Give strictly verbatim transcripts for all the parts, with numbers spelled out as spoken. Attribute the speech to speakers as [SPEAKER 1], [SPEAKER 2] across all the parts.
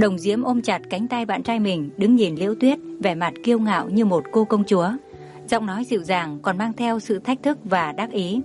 [SPEAKER 1] Đồng Diễm ôm chặt cánh tay bạn trai mình, đứng nhìn Liễu Tuyết, vẻ mặt kiêu ngạo như một cô công chúa. Giọng nói dịu dàng còn mang theo sự thách thức và đắc ý.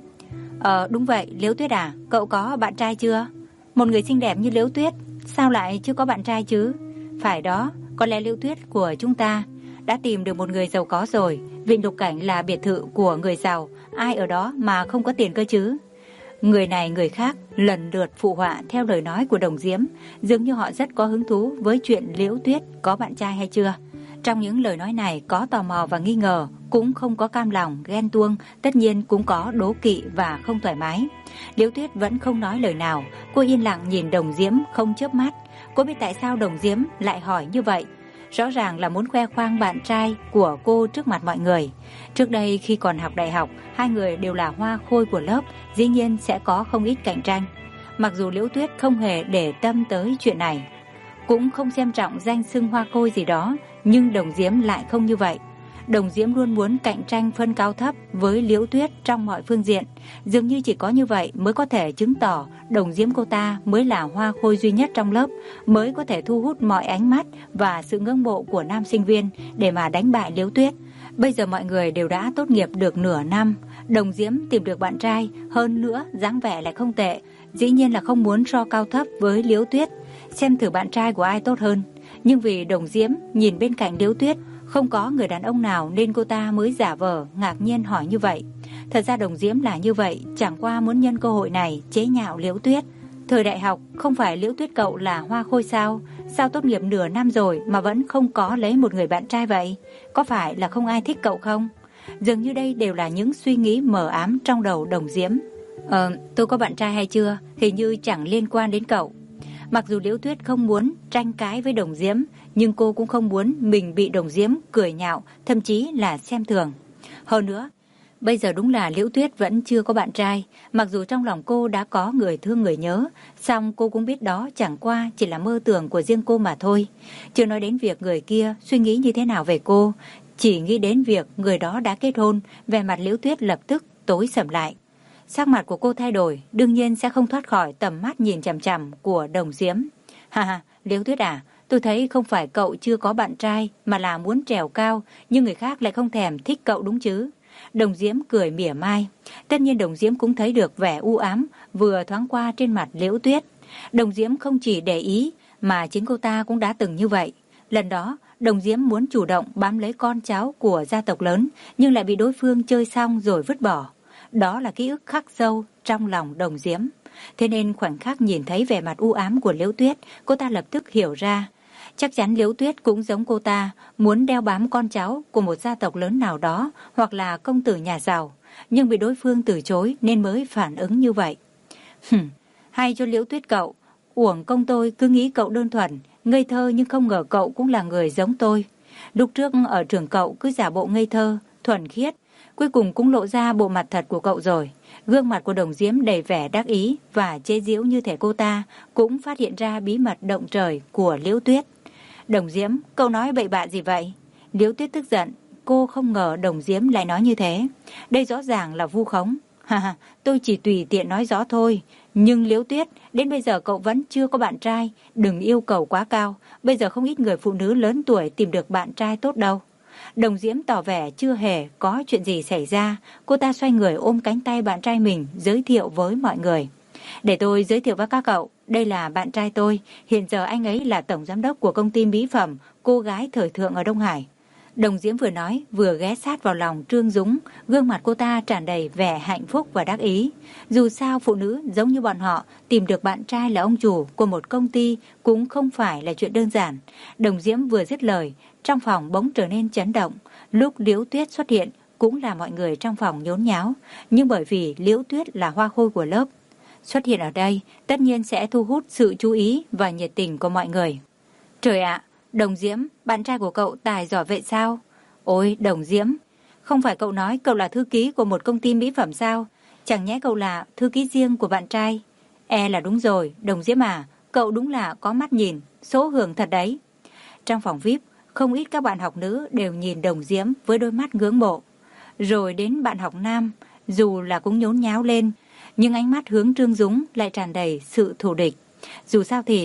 [SPEAKER 1] Ờ đúng vậy, Liễu Tuyết à, cậu có bạn trai chưa? Một người xinh đẹp như Liễu Tuyết, sao lại chưa có bạn trai chứ? Phải đó, có lẽ Liễu Tuyết của chúng ta đã tìm được một người giàu có rồi. Vịnh Lục Cảnh là biệt thự của người giàu, ai ở đó mà không có tiền cơ chứ? Người này người khác lần lượt phụ họa theo lời nói của Đồng Diễm, dường như họ rất có hứng thú với chuyện Liễu Tuyết có bạn trai hay chưa. Trong những lời nói này có tò mò và nghi ngờ, cũng không có cam lòng, ghen tuông, tất nhiên cũng có đố kỵ và không thoải mái. Liễu Tuyết vẫn không nói lời nào, cô yên lặng nhìn Đồng Diễm không chớp mắt. Cô biết tại sao Đồng Diễm lại hỏi như vậy. Rõ ràng là muốn khoe khoang bạn trai của cô trước mặt mọi người. Trước đây khi còn học đại học, hai người đều là hoa khôi của lớp, dĩ nhiên sẽ có không ít cạnh tranh. Mặc dù Liễu Tuyết không hề để tâm tới chuyện này, cũng không xem trọng danh xưng hoa khôi gì đó, nhưng Đồng Diễm lại không như vậy. Đồng Diễm luôn muốn cạnh tranh phân cao thấp với Liễu Tuyết trong mọi phương diện. Dường như chỉ có như vậy mới có thể chứng tỏ Đồng Diễm cô ta mới là hoa khôi duy nhất trong lớp, mới có thể thu hút mọi ánh mắt và sự ngưỡng mộ của nam sinh viên để mà đánh bại Liễu Tuyết. Bây giờ mọi người đều đã tốt nghiệp được nửa năm, Đồng Diễm tìm được bạn trai, hơn nữa dáng vẻ lại không tệ, dĩ nhiên là không muốn so cao thấp với Liễu Tuyết, xem thử bạn trai của ai tốt hơn. Nhưng vì Đồng Diễm nhìn bên cạnh Liễu Tuyết không có người đàn ông nào nên cô ta mới giả vờ ngạc nhiên hỏi như vậy. Thật ra Đồng Diễm là như vậy, chẳng qua muốn nhân cơ hội này chế nhạo Liễu Tuyết. Thời đại học không phải Liễu Tuyết cậu là hoa khôi sao? Sao tốt nghiệp nửa năm rồi mà vẫn không có lấy một người bạn trai vậy? Có phải là không ai thích cậu không? Dường như đây đều là những suy nghĩ mờ ám trong đầu Đồng Diễm. Ờ, tôi có bạn trai hay chưa? Hình như chẳng liên quan đến cậu. Mặc dù Liễu Tuyết không muốn tranh cãi với Đồng Diễm, nhưng cô cũng không muốn mình bị Đồng Diễm cười nhạo, thậm chí là xem thường. Hơn nữa, bây giờ đúng là Liễu Tuyết vẫn chưa có bạn trai, mặc dù trong lòng cô đã có người thương người nhớ, song cô cũng biết đó chẳng qua chỉ là mơ tưởng của riêng cô mà thôi. Chưa nói đến việc người kia suy nghĩ như thế nào về cô, chỉ nghĩ đến việc người đó đã kết hôn, vẻ mặt Liễu Tuyết lập tức tối sầm lại. Sắc mặt của cô thay đổi, đương nhiên sẽ không thoát khỏi tầm mắt nhìn chằm chằm của Đồng Diễm. Ha ha, Liễu Tuyết à, tôi thấy không phải cậu chưa có bạn trai mà là muốn trèo cao, nhưng người khác lại không thèm thích cậu đúng chứ? Đồng Diễm cười mỉa mai. Tất nhiên Đồng Diễm cũng thấy được vẻ u ám vừa thoáng qua trên mặt Liễu Tuyết. Đồng Diễm không chỉ để ý mà chính cô ta cũng đã từng như vậy. Lần đó, Đồng Diễm muốn chủ động bám lấy con cháu của gia tộc lớn, nhưng lại bị đối phương chơi xong rồi vứt bỏ. Đó là ký ức khắc sâu trong lòng Đồng Diễm. Thế nên khoảnh khắc nhìn thấy vẻ mặt u ám của Liễu Tuyết, cô ta lập tức hiểu ra. Chắc chắn Liễu Tuyết cũng giống cô ta, muốn đeo bám con cháu của một gia tộc lớn nào đó hoặc là công tử nhà giàu, nhưng bị đối phương từ chối nên mới phản ứng như vậy. Hừm, hay cho Liễu Tuyết cậu, uổng công tôi cứ nghĩ cậu đơn thuần, ngây thơ nhưng không ngờ cậu cũng là người giống tôi. Lúc trước ở trường cậu cứ giả bộ ngây thơ, thuần khiết, cuối cùng cũng lộ ra bộ mặt thật của cậu rồi. Gương mặt của Đồng Diễm đầy vẻ đắc ý và chế giễu như thể cô ta cũng phát hiện ra bí mật động trời của Liễu Tuyết. Đồng Diễm, cậu nói bậy bạ gì vậy? Liễu Tuyết tức giận, cô không ngờ Đồng Diễm lại nói như thế. Đây rõ ràng là vu khống. Ha ha, tôi chỉ tùy tiện nói rõ thôi. Nhưng Liễu Tuyết, đến bây giờ cậu vẫn chưa có bạn trai, đừng yêu cầu quá cao. Bây giờ không ít người phụ nữ lớn tuổi tìm được bạn trai tốt đâu. Đồng Diễm tỏ vẻ chưa hề có chuyện gì xảy ra. Cô ta xoay người ôm cánh tay bạn trai mình, giới thiệu với mọi người. Để tôi giới thiệu với các cậu, đây là bạn trai tôi. Hiện giờ anh ấy là tổng giám đốc của công ty mỹ phẩm Cô Gái Thời Thượng ở Đông Hải. Đồng Diễm vừa nói vừa ghé sát vào lòng Trương Dũng. Gương mặt cô ta tràn đầy vẻ hạnh phúc và đắc ý. Dù sao phụ nữ giống như bọn họ, tìm được bạn trai là ông chủ của một công ty cũng không phải là chuyện đơn giản. Đồng Diễm vừa dứt lời, trong phòng bỗng trở nên chấn động. Lúc Liễu Tuyết xuất hiện cũng là mọi người trong phòng nhốn nháo. Nhưng bởi vì Liễu Tuyết là hoa khôi của lớp, xuất hiện ở đây tất nhiên sẽ thu hút sự chú ý và nhiệt tình của mọi người. Trời ạ, Đồng Diễm, bạn trai của cậu tài giỏi vậy sao? Ôi Đồng Diễm, không phải cậu nói cậu là thư ký của một công ty mỹ phẩm sao? Chẳng nhẽ cậu là thư ký riêng của bạn trai? E là đúng rồi, Đồng Diễm à, cậu đúng là có mắt nhìn, số hưởng thật đấy. Trong phòng vi ai pi, không ít các bạn học nữ đều nhìn Đồng Diễm với đôi mắt ngưỡng mộ. Rồi đến bạn học nam, dù là cũng nhốn nháo lên, nhưng ánh mắt hướng Trương Dũng lại tràn đầy sự thù địch. Dù sao thì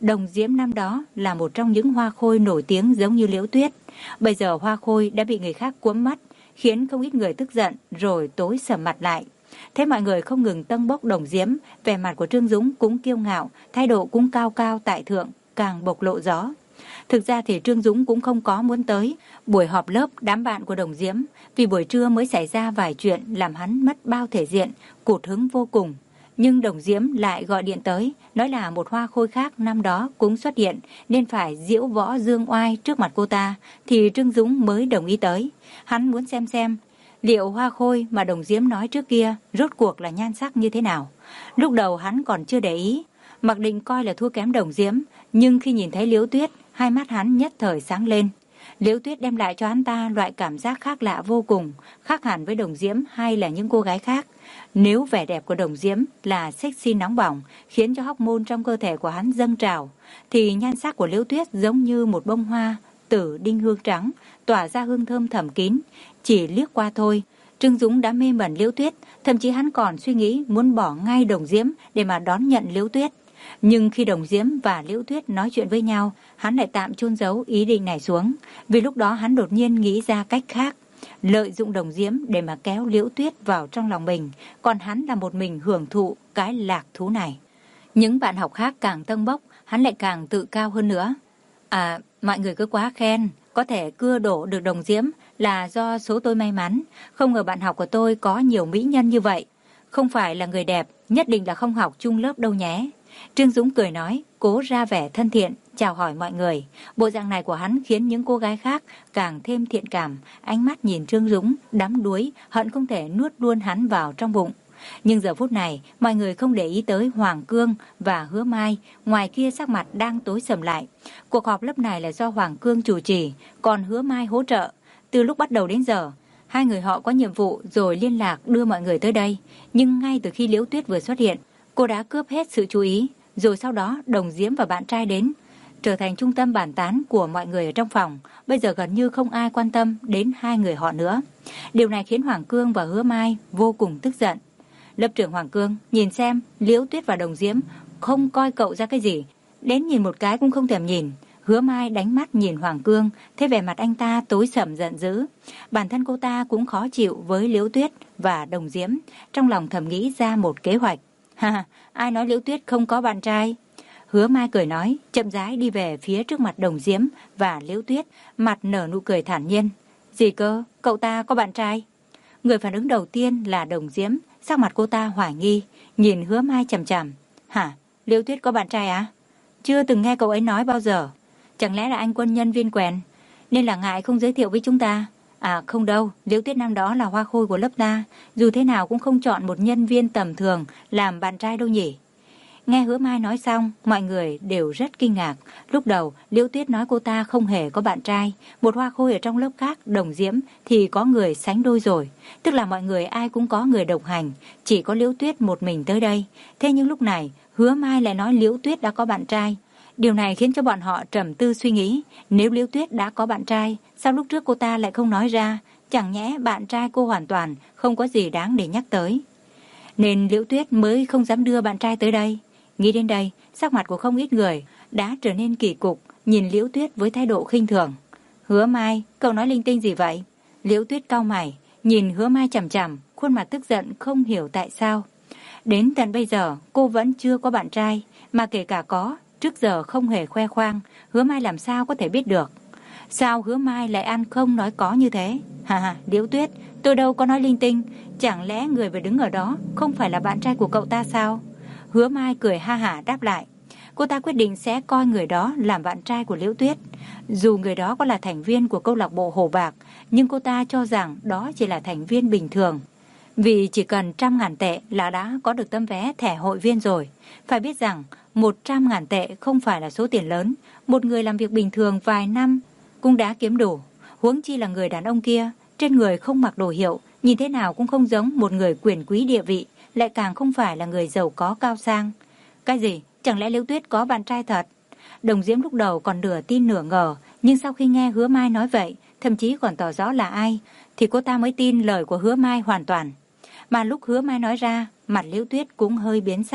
[SPEAKER 1] Đồng Diễm năm đó là một trong những hoa khôi nổi tiếng giống như Liễu Tuyết. Bây giờ hoa khôi đã bị người khác cuốn mất, khiến không ít người tức giận rồi tối sầm mặt lại. Thế mọi người không ngừng tâng bốc Đồng Diễm, vẻ mặt của Trương Dũng cũng kiêu ngạo, thái độ cũng cao cao tại thượng, càng bộc lộ gió. Thực ra thì Trương Dũng cũng không có muốn tới buổi họp lớp đám bạn của Đồng Diễm, vì buổi trưa mới xảy ra vài chuyện làm hắn mất bao thể diện, cụt hứng vô cùng. Nhưng Đồng Diễm lại gọi điện tới, nói là một hoa khôi khác năm đó cũng xuất hiện, nên phải diễu võ dương oai trước mặt cô ta, thì Trương Dũng mới đồng ý tới. Hắn muốn xem xem liệu hoa khôi mà Đồng Diễm nói trước kia rốt cuộc là nhan sắc như thế nào. Lúc đầu hắn còn chưa để ý, mặc định coi là thua kém Đồng Diễm, nhưng khi nhìn thấy Liễu Tuyết, hai mắt hắn nhất thời sáng lên. Liễu Tuyết đem lại cho hắn ta loại cảm giác khác lạ vô cùng, khác hẳn với Đồng Diễm hay là những cô gái khác. Nếu vẻ đẹp của Đồng Diễm là sexy nóng bỏng, khiến cho hormone trong cơ thể của hắn dâng trào, thì nhan sắc của Liễu Tuyết giống như một bông hoa tử đinh hương trắng, tỏa ra hương thơm thầm kín. Chỉ liếc qua thôi, Trương Dũng đã mê mẩn Liễu Tuyết, thậm chí hắn còn suy nghĩ muốn bỏ ngay Đồng Diễm để mà đón nhận Liễu Tuyết. Nhưng khi Đồng Diễm và Liễu Tuyết nói chuyện với nhau, hắn lại tạm chôn giấu ý định này xuống, vì lúc đó hắn đột nhiên nghĩ ra cách khác, lợi dụng Đồng Diễm để mà kéo Liễu Tuyết vào trong lòng mình, còn hắn là một mình hưởng thụ cái lạc thú này. Những bạn học khác càng tâng bốc, hắn lại càng tự cao hơn nữa. À, mọi người cứ quá khen, có thể cưa đổ được Đồng Diễm là do số tôi may mắn, không ngờ bạn học của tôi có nhiều mỹ nhân như vậy. Không phải là người đẹp, nhất định là không học chung lớp đâu nhé. Trương Dũng cười nói, cố ra vẻ thân thiện, chào hỏi mọi người. Bộ dạng này của hắn khiến những cô gái khác càng thêm thiện cảm, ánh mắt nhìn Trương Dũng đắm đuối, hận không thể nuốt luôn hắn vào trong bụng. Nhưng giờ phút này, mọi người không để ý tới Hoàng Cương và Hứa Mai, ngoài kia sắc mặt đang tối sầm lại. Cuộc họp lớp này là do Hoàng Cương chủ trì, còn Hứa Mai hỗ trợ. Từ lúc bắt đầu đến giờ, hai người họ có nhiệm vụ rồi liên lạc đưa mọi người tới đây. Nhưng ngay từ khi Liễu Tuyết vừa xuất hiện, cô đã cướp hết sự chú ý, rồi sau đó Đồng Diễm và bạn trai đến, trở thành trung tâm bàn tán của mọi người ở trong phòng. Bây giờ gần như không ai quan tâm đến hai người họ nữa. Điều này khiến Hoàng Cương và Hứa Mai vô cùng tức giận. Lớp trưởng Hoàng Cương, nhìn xem, Liễu Tuyết và Đồng Diễm không coi cậu ra cái gì, đến nhìn một cái cũng không thèm nhìn. Hứa Mai đánh mắt nhìn Hoàng Cương, thấy vẻ mặt anh ta tối sầm giận dữ. Bản thân cô ta cũng khó chịu với Liễu Tuyết và Đồng Diễm, trong lòng thầm nghĩ ra một kế hoạch. Ha, ai nói Liễu Tuyết không có bạn trai? Hứa Mai cười nói, chậm rãi đi về phía trước mặt Đồng Diễm và Liễu Tuyết, mặt nở nụ cười thản nhiên. Gì cơ, cậu ta có bạn trai? Người phản ứng đầu tiên là Đồng Diễm, sắc mặt cô ta hoài nghi, nhìn Hứa Mai chằm chằm. Hả, Liễu Tuyết có bạn trai á? Chưa từng nghe cậu ấy nói bao giờ. Chẳng lẽ là anh quân nhân viên quèn, nên là ngại không giới thiệu với chúng ta? À không đâu, Liễu Tuyết năm đó là hoa khôi của lớp ta, dù thế nào cũng không chọn một nhân viên tầm thường làm bạn trai đâu nhỉ. Nghe Hứa Mai nói xong, mọi người đều rất kinh ngạc. Lúc đầu, Liễu Tuyết nói cô ta không hề có bạn trai. Một hoa khôi ở trong lớp khác, Đồng Diễm, thì có người sánh đôi rồi. Tức là mọi người ai cũng có người đồng hành, chỉ có Liễu Tuyết một mình tới đây. Thế nhưng lúc này, Hứa Mai lại nói Liễu Tuyết đã có bạn trai. Điều này khiến cho bọn họ trầm tư suy nghĩ. Nếu Liễu Tuyết đã có bạn trai, sao lúc trước cô ta lại không nói ra? Chẳng nhẽ bạn trai cô hoàn toàn không có gì đáng để nhắc tới, nên Liễu Tuyết mới không dám đưa bạn trai tới đây. Nghĩ đến đây, sắc mặt của không ít người đã trở nên kỳ cục, nhìn Liễu Tuyết với thái độ khinh thường. Hứa Mai, cậu nói linh tinh gì vậy? Liễu Tuyết cau mày, nhìn Hứa Mai chằm chằm, khuôn mặt tức giận không hiểu tại sao. Đến tận bây giờ, cô vẫn chưa có bạn trai, mà kể cả có, trước giờ không hề khoe khoang, Hứa Mai làm sao có thể biết được? Sao Hứa Mai lại ăn không nói có như thế? Hà hà, Liễu Tuyết, tôi đâu có nói linh tinh, chẳng lẽ người vừa đứng ở đó không phải là bạn trai của cậu ta sao? Hứa Mai cười ha hả đáp lại. Cô ta quyết định sẽ coi người đó làm bạn trai của Liễu Tuyết. Dù người đó có là thành viên của câu lạc bộ Hồ Bạc, nhưng cô ta cho rằng đó chỉ là thành viên bình thường. Vì chỉ cần trăm ngàn tệ là đã có được tấm vé thẻ hội viên rồi. Phải biết rằng một trăm ngàn tệ không phải là số tiền lớn. Một người làm việc bình thường vài năm cũng đã kiếm đủ. Huống chi là người đàn ông kia, trên người không mặc đồ hiệu, nhìn thế nào cũng không giống một người quyền quý địa vị, lại càng không phải là người giàu có cao sang. Cái gì? Chẳng lẽ Liễu Tuyết có bạn trai thật? Đồng Diễm lúc đầu còn nửa tin nửa ngờ, nhưng sau khi nghe Hứa Mai nói vậy, thậm chí còn tỏ rõ là ai, thì cô ta mới tin lời của Hứa Mai hoàn toàn. Mà lúc Hứa Mai nói ra, mặt Liễu Tuyết cũng hơi biến sắc.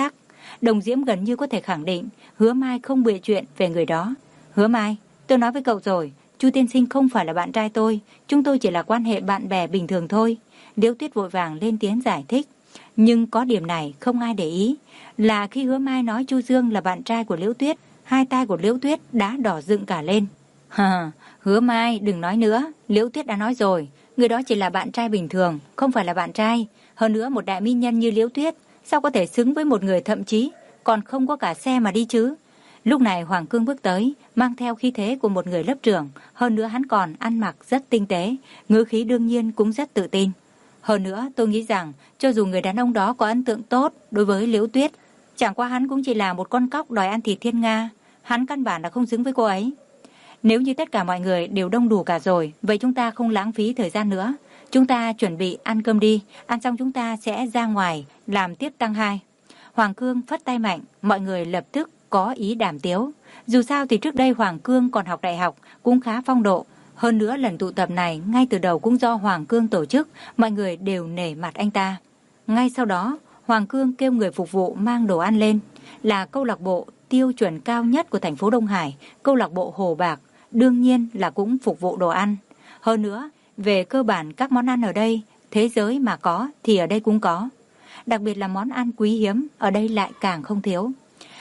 [SPEAKER 1] Đồng Diễm gần như có thể khẳng định Hứa Mai không bịa chuyện về người đó. Hứa Mai, tôi nói với cậu rồi, Chu tiên sinh không phải là bạn trai tôi, chúng tôi chỉ là quan hệ bạn bè bình thường thôi. Liễu Tuyết vội vàng lên tiếng giải thích. Nhưng có điểm này không ai để ý, là khi Hứa Mai nói Chu Dương là bạn trai của Liễu Tuyết, hai tai của Liễu Tuyết đã đỏ dựng cả lên. Hờ, Hứa Mai đừng nói nữa, Liễu Tuyết đã nói rồi, người đó chỉ là bạn trai bình thường, không phải là bạn trai. Hơn nữa một đại mỹ nhân như Liễu Tuyết sao có thể xứng với một người thậm chí còn không có cả xe mà đi chứ. Lúc này Hoàng Cương bước tới, mang theo khí thế của một người lớp trưởng, hơn nữa hắn còn ăn mặc rất tinh tế, ngữ khí đương nhiên cũng rất tự tin. Hơn nữa tôi nghĩ rằng cho dù người đàn ông đó có ấn tượng tốt đối với Liễu Tuyết, chẳng qua hắn cũng chỉ là một con cóc đòi ăn thịt thiên nga, hắn căn bản là không xứng với cô ấy. Nếu như tất cả mọi người đều đông đủ cả rồi, vậy chúng ta không lãng phí thời gian nữa. Chúng ta chuẩn bị ăn cơm đi, ăn xong chúng ta sẽ ra ngoài làm tiếp tăng hai. Hoàng Cương phất tay mạnh, mọi người lập tức có ý đàm tiếu. Dù sao thì trước đây Hoàng Cương còn học đại học cũng khá phong độ. Hơn nữa lần tụ tập này ngay từ đầu cũng do Hoàng Cương tổ chức, mọi người đều nể mặt anh ta. Ngay sau đó, Hoàng Cương kêu người phục vụ mang đồ ăn lên. Là câu lạc bộ tiêu chuẩn cao nhất của thành phố Đông Hải, câu lạc bộ Hồ Bạc, đương nhiên là cũng phục vụ đồ ăn. Hơn nữa, về cơ bản các món ăn ở đây, thế giới mà có thì ở đây cũng có. Đặc biệt là món ăn quý hiếm, ở đây lại càng không thiếu.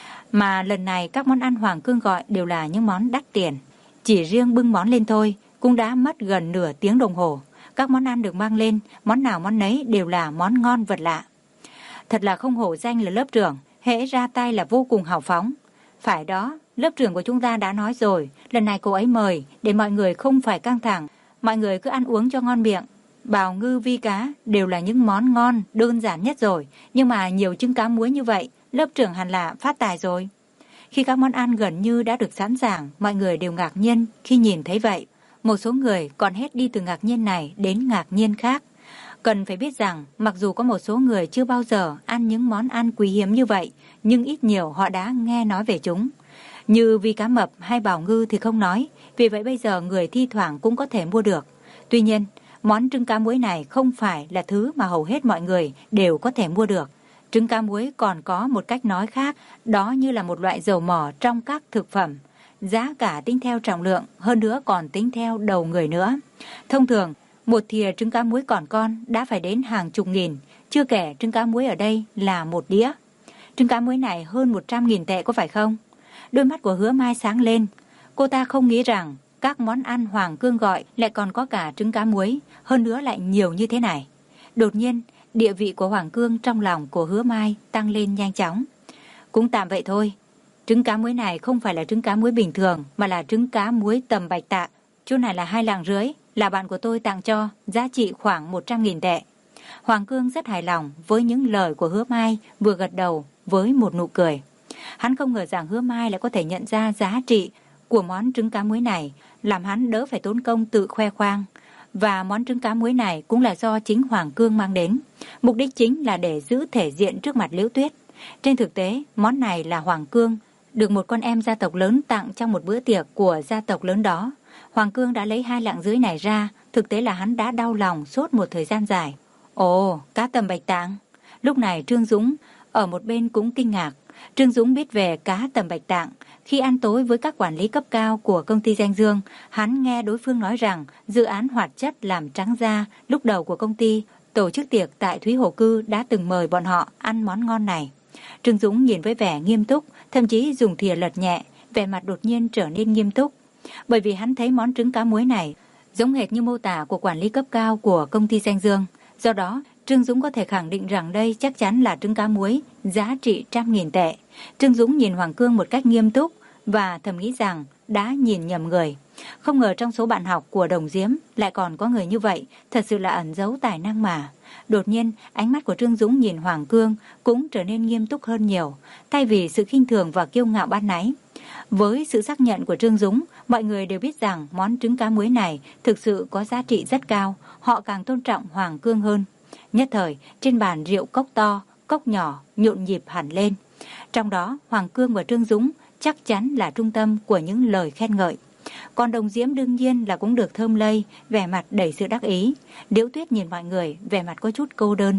[SPEAKER 1] Mà lần này các món ăn Hoàng Cương gọi đều là những món đắt tiền. Chỉ riêng bưng món lên thôi, cũng đã mất gần nửa tiếng đồng hồ. Các món ăn được mang lên, món nào món nấy đều là món ngon vật lạ. Thật là không hổ danh là lớp trưởng, hễ ra tay là vô cùng hào phóng. Phải đó, lớp trưởng của chúng ta đã nói rồi, lần này cô ấy mời, để mọi người không phải căng thẳng, mọi người cứ ăn uống cho ngon miệng. Bào ngư vi cá đều là những món ngon, đơn giản nhất rồi, nhưng mà nhiều trứng cá muối như vậy, lớp trưởng hẳn là phát tài rồi. Khi các món ăn gần như đã được sẵn sàng, mọi người đều ngạc nhiên khi nhìn thấy vậy. Một số người còn hết đi từ ngạc nhiên này đến ngạc nhiên khác. Cần phải biết rằng, mặc dù có một số người chưa bao giờ ăn những món ăn quý hiếm như vậy, nhưng ít nhiều họ đã nghe nói về chúng. Như vi cá mập hay bào ngư thì không nói, vì vậy bây giờ người thi thoảng cũng có thể mua được. Tuy nhiên, món trứng cá muối này không phải là thứ mà hầu hết mọi người đều có thể mua được. Trứng cá muối còn có một cách nói khác, đó như là một loại dầu mỏ trong các thực phẩm. Giá cả tính theo trọng lượng, hơn nữa còn tính theo đầu người nữa. Thông thường, một thìa trứng cá muối còn con đã phải đến hàng chục nghìn, chưa kể trứng cá muối ở đây là một đĩa. Trứng cá muối này hơn một trăm nghìn tệ có phải không? Đôi mắt của Hứa Mai sáng lên. Cô ta không nghĩ rằng các món ăn Hoàng Cương gọi lại còn có cả trứng cá muối, hơn nữa lại nhiều như thế này. Đột nhiên, địa vị của Hoàng Cương trong lòng của Hứa Mai tăng lên nhanh chóng. Cũng tạm vậy thôi. Trứng cá muối này không phải là trứng cá muối bình thường, mà là trứng cá muối tầm bạch tạ. Chỗ này là hai lạng rưỡi, là bạn của tôi tặng cho, giá trị khoảng một trăm nghìn tệ. Hoàng Cương rất hài lòng với những lời của Hứa Mai, vừa gật đầu với một nụ cười. Hắn không ngờ rằng Hứa Mai lại có thể nhận ra giá trị của món trứng cá muối này, làm hắn đỡ phải tốn công tự khoe khoang. Và món trứng cá muối này cũng là do chính Hoàng Cương mang đến. Mục đích chính là để giữ thể diện trước mặt Liễu Tuyết. Trên thực tế, món này là Hoàng Cương được một con em gia tộc lớn tặng trong một bữa tiệc của gia tộc lớn đó. Hoàng Cương đã lấy hai lạng rưỡi này ra, thực tế là hắn đã đau lòng suốt một thời gian dài. Ồ, cá tầm bạch tạng. Lúc này Trương Dũng ở một bên cũng kinh ngạc. Trương Dũng biết về cá tầm bạch tạng. Khi ăn tối với các quản lý cấp cao của công ty Danh Dương, hắn nghe đối phương nói rằng dự án hoạt chất làm trắng da lúc đầu của công ty tổ chức tiệc tại Thúy Hồ Cư đã từng mời bọn họ ăn món ngon này. Trương Dũng nhìn với vẻ nghiêm túc, thậm chí dùng thìa lật nhẹ, vẻ mặt đột nhiên trở nên nghiêm túc. Bởi vì hắn thấy món trứng cá muối này giống hệt như mô tả của quản lý cấp cao của công ty Danh Dương. Do đó, Trương Dũng có thể khẳng định rằng đây chắc chắn là trứng cá muối, giá trị trăm nghìn tệ. Trương Dũng nhìn Hoàng Cương một cách nghiêm túc và thầm nghĩ rằng đã nhìn nhầm người. Không ngờ trong số bạn học của Đồng Diễm lại còn có người như vậy, thật sự là ẩn giấu tài năng mà. Đột nhiên, ánh mắt của Trương Dũng nhìn Hoàng Cương cũng trở nên nghiêm túc hơn nhiều, thay vì sự khinh thường và kiêu ngạo ban nãy. Với sự xác nhận của Trương Dũng, mọi người đều biết rằng món trứng cá muối này thực sự có giá trị rất cao, họ càng tôn trọng Hoàng Cương hơn. Nhất thời, trên bàn rượu cốc to, cốc nhỏ nhộn nhịp hẳn lên. Trong đó, Hoàng Cương và Trương Dũng chắc chắn là trung tâm của những lời khen ngợi. Còn Đồng Diễm đương nhiên là cũng được thơm lây, vẻ mặt đầy sự đắc ý. Liễu Tuyết nhìn mọi người, vẻ mặt có chút cô đơn.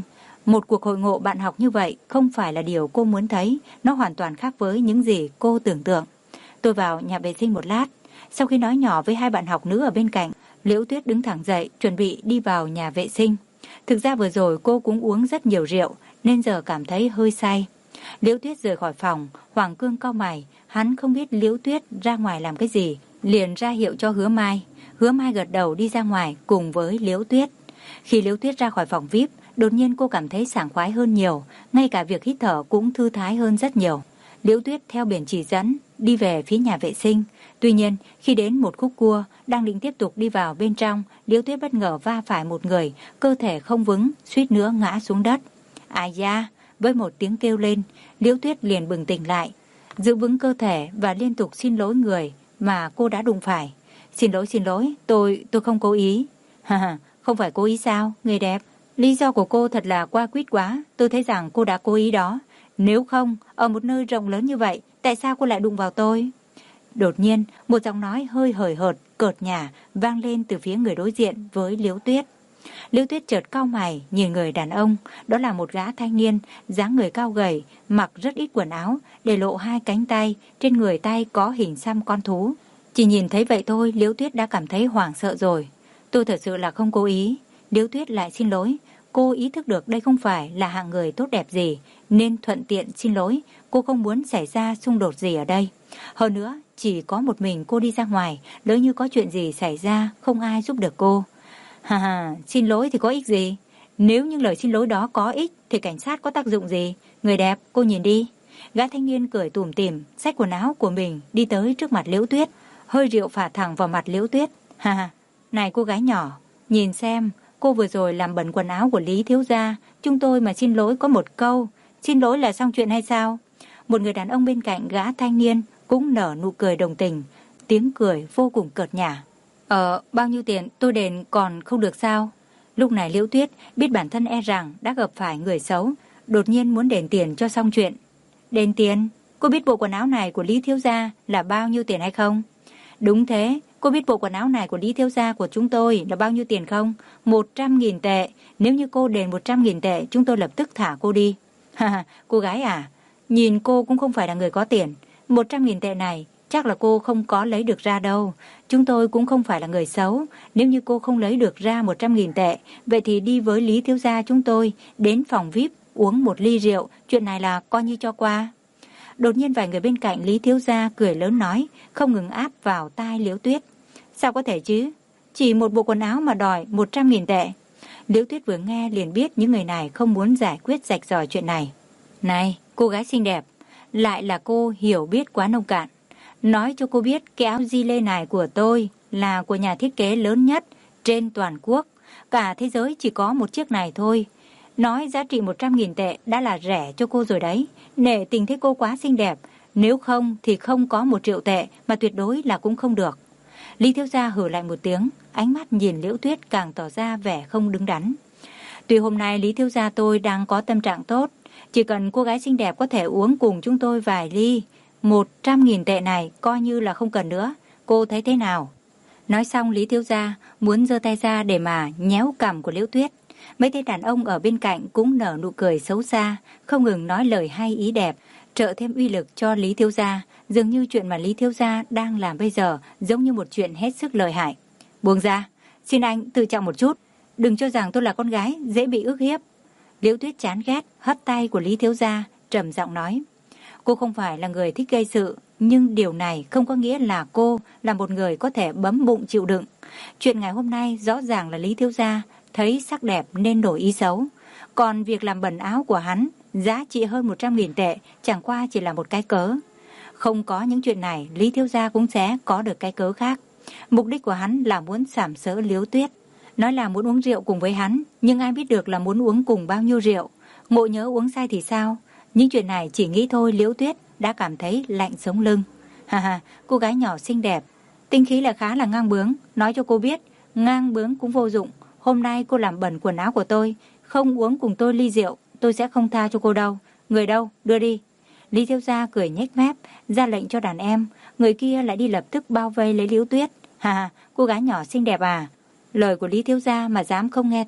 [SPEAKER 1] Một cuộc hội ngộ bạn học như vậy không phải là điều cô muốn thấy, nó hoàn toàn khác với những gì cô tưởng tượng. Tôi vào nhà vệ sinh một lát, sau khi nói nhỏ với hai bạn học nữ ở bên cạnh, Liễu Tuyết đứng thẳng dậy chuẩn bị đi vào nhà vệ sinh. Thực ra vừa rồi cô cũng uống rất nhiều rượu nên giờ cảm thấy hơi say. Liễu Tuyết rời khỏi phòng, Hoàng Cương cau mày, hắn không biết Liễu Tuyết ra ngoài làm cái gì, liền ra hiệu cho Hứa Mai. Hứa Mai gật đầu đi ra ngoài cùng với Liễu Tuyết. Khi Liễu Tuyết ra khỏi phòng vi ai pi, đột nhiên cô cảm thấy sảng khoái hơn nhiều, ngay cả việc hít thở cũng thư thái hơn rất nhiều. Liễu Tuyết theo biển chỉ dẫn đi về phía nhà vệ sinh. Tuy nhiên, khi đến một khúc cua, đang định tiếp tục đi vào bên trong, Liễu Tuyết bất ngờ va phải một người, cơ thể không vững, suýt nữa ngã xuống đất. Ai da! Với một tiếng kêu lên, Liễu Tuyết liền bừng tỉnh lại, giữ vững cơ thể và liên tục xin lỗi người mà cô đã đụng phải. Xin lỗi, xin lỗi, tôi, tôi không cố ý. Ha ha, không phải cố ý sao, người đẹp? Lý do của cô thật là qua quýt quá, tôi thấy rằng cô đã cố ý đó. Nếu không, ở một nơi rộng lớn như vậy, tại sao cô lại đụng vào tôi? Đột nhiên, một giọng nói hơi hời hợt, cợt nhả vang lên từ phía người đối diện với Liễu Tuyết. Liễu Tuyết chợt cau mày nhìn người đàn ông, đó là một gã thanh niên, dáng người cao gầy, mặc rất ít quần áo, để lộ hai cánh tay, trên người tay có hình xăm con thú. Chỉ nhìn thấy vậy thôi, Liễu Tuyết đã cảm thấy hoảng sợ rồi. Tôi thật sự là không cố ý. Liễu Tuyết lại xin lỗi. Cô ý thức được đây không phải là hạng người tốt đẹp gì, nên thuận tiện xin lỗi. Cô không muốn xảy ra xung đột gì ở đây. Hơn nữa, chỉ có một mình cô đi ra ngoài, lỡ như có chuyện gì xảy ra, không ai giúp được cô. Ha ha, xin lỗi thì có ích gì? Nếu những lời xin lỗi đó có ích thì cảnh sát có tác dụng gì? Người đẹp, cô nhìn đi. Gã thanh niên cười tủm tỉm, xách quần áo của mình đi tới trước mặt Liễu Tuyết, hơi rượu phả thẳng vào mặt Liễu Tuyết. Ha ha, này cô gái nhỏ, nhìn xem, cô vừa rồi làm bẩn quần áo của Lý thiếu gia, chúng tôi mà xin lỗi có một câu, xin lỗi là xong chuyện hay sao? Một người đàn ông bên cạnh gã thanh niên cũng nở nụ cười đồng tình, tiếng cười vô cùng cợt nhả. Ờ, bao nhiêu tiền tôi đền còn không được sao? Lúc này Liễu Tuyết biết bản thân e rằng đã gặp phải người xấu, đột nhiên muốn đền tiền cho xong chuyện. Đền tiền? Cô biết bộ quần áo này của Lý thiếu gia là bao nhiêu tiền hay không? Đúng thế, cô biết bộ quần áo này của Lý thiếu gia của chúng tôi là bao nhiêu tiền không? Một trăm nghìn tệ. Nếu như cô đền một trăm nghìn tệ, chúng tôi lập tức thả cô đi. Ha, cô gái à, nhìn cô cũng không phải là người có tiền. Một trăm nghìn tệ này chắc là cô không có lấy được ra đâu. Chúng tôi cũng không phải là người xấu. Nếu như cô không lấy được ra một trăm nghìn tệ, vậy thì đi với Lý thiếu gia chúng tôi đến phòng vi ai pi uống một ly rượu. Chuyện này là coi như cho qua. Đột nhiên vài người bên cạnh Lý thiếu gia cười lớn nói, không ngừng áp vào tai Liễu Tuyết. Sao có thể chứ? Chỉ một bộ quần áo mà đòi một trăm nghìn tệ. Liễu Tuyết vừa nghe liền biết những người này không muốn giải quyết rạch ròi chuyện này. Này, cô gái xinh đẹp, lại là cô hiểu biết quá nông cạn. Nói cho cô biết cái áo di lê này của tôi là của nhà thiết kế lớn nhất trên toàn quốc. Cả thế giới chỉ có một chiếc này thôi. Nói giá trị một trăm nghìn tệ đã là rẻ cho cô rồi đấy. Nể tình thấy cô quá xinh đẹp. Nếu không thì không có một triệu tệ mà tuyệt đối là cũng không được. Lý thiếu gia hử lại một tiếng, ánh mắt nhìn Liễu Tuyết càng tỏ ra vẻ không đứng đắn. Tuy hôm nay Lý thiếu gia tôi đang có tâm trạng tốt, chỉ cần cô gái xinh đẹp có thể uống cùng chúng tôi vài ly, một trăm nghìn tệ này coi như là không cần nữa. Cô thấy thế nào? Nói xong Lý thiếu gia muốn giơ tay ra để mà nhéo cằm của Liễu Tuyết. Mấy tên đàn ông ở bên cạnh cũng nở nụ cười xấu xa, không ngừng nói lời hay ý đẹp, trợ thêm uy lực cho Lý thiếu gia. Dường như chuyện mà Lý thiếu gia đang làm bây giờ giống như một chuyện hết sức lợi hại. Buông ra, xin anh tự trọng một chút, đừng cho rằng tôi là con gái dễ bị ức hiếp. Liễu Tuyết chán ghét hất tay của Lý thiếu gia, trầm giọng nói. Cô không phải là người thích gây sự, nhưng điều này không có nghĩa là cô là một người có thể bấm bụng chịu đựng. Chuyện ngày hôm nay rõ ràng là Lý thiếu gia thấy sắc đẹp nên đổi ý xấu. Còn việc làm bẩn áo của hắn giá trị hơn một trăm nghìn tệ chẳng qua chỉ là một cái cớ. Không có những chuyện này, Lý thiếu gia cũng sẽ có được cái cớ khác. Mục đích của hắn là muốn sàm sỡ Liễu Tuyết, nói là muốn uống rượu cùng với hắn, nhưng ai biết được là muốn uống cùng bao nhiêu rượu. Ngộ nhớ uống say thì sao? Những chuyện này chỉ nghĩ thôi Liễu Tuyết đã cảm thấy lạnh sống lưng. Ha ha, cô gái nhỏ xinh đẹp, tinh khí là khá là ngang bướng. Nói cho cô biết, ngang bướng cũng vô dụng. Hôm nay cô làm bẩn quần áo của tôi, không uống cùng tôi ly rượu, tôi sẽ không tha cho cô đâu. Người đâu, đưa đi. Lý thiếu gia cười nhếch mép, ra lệnh cho đàn em. Người kia lại đi lập tức bao vây lấy Liễu Tuyết. Ha ha, cô gái nhỏ xinh đẹp à? Lời của Lý thiếu gia mà dám không nghe theo,